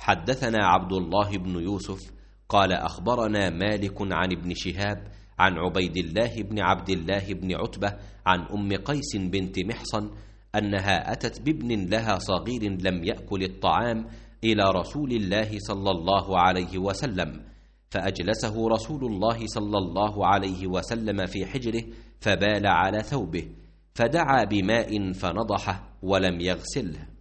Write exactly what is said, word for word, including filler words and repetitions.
حدثنا عبد الله بن يوسف قال أخبرنا مالك عن ابن شهاب عن عبيد الله بن عبد الله بن عتبة عن أم قيس بنت محصن أنها أتت بابن لها صغير لم يأكل الطعام إلى رسول الله صلى الله عليه وسلم، فأجلسه رسول الله صلى الله عليه وسلم في حجره فبال على ثوبه، فدعا بماء فنضحه ولم يغسله.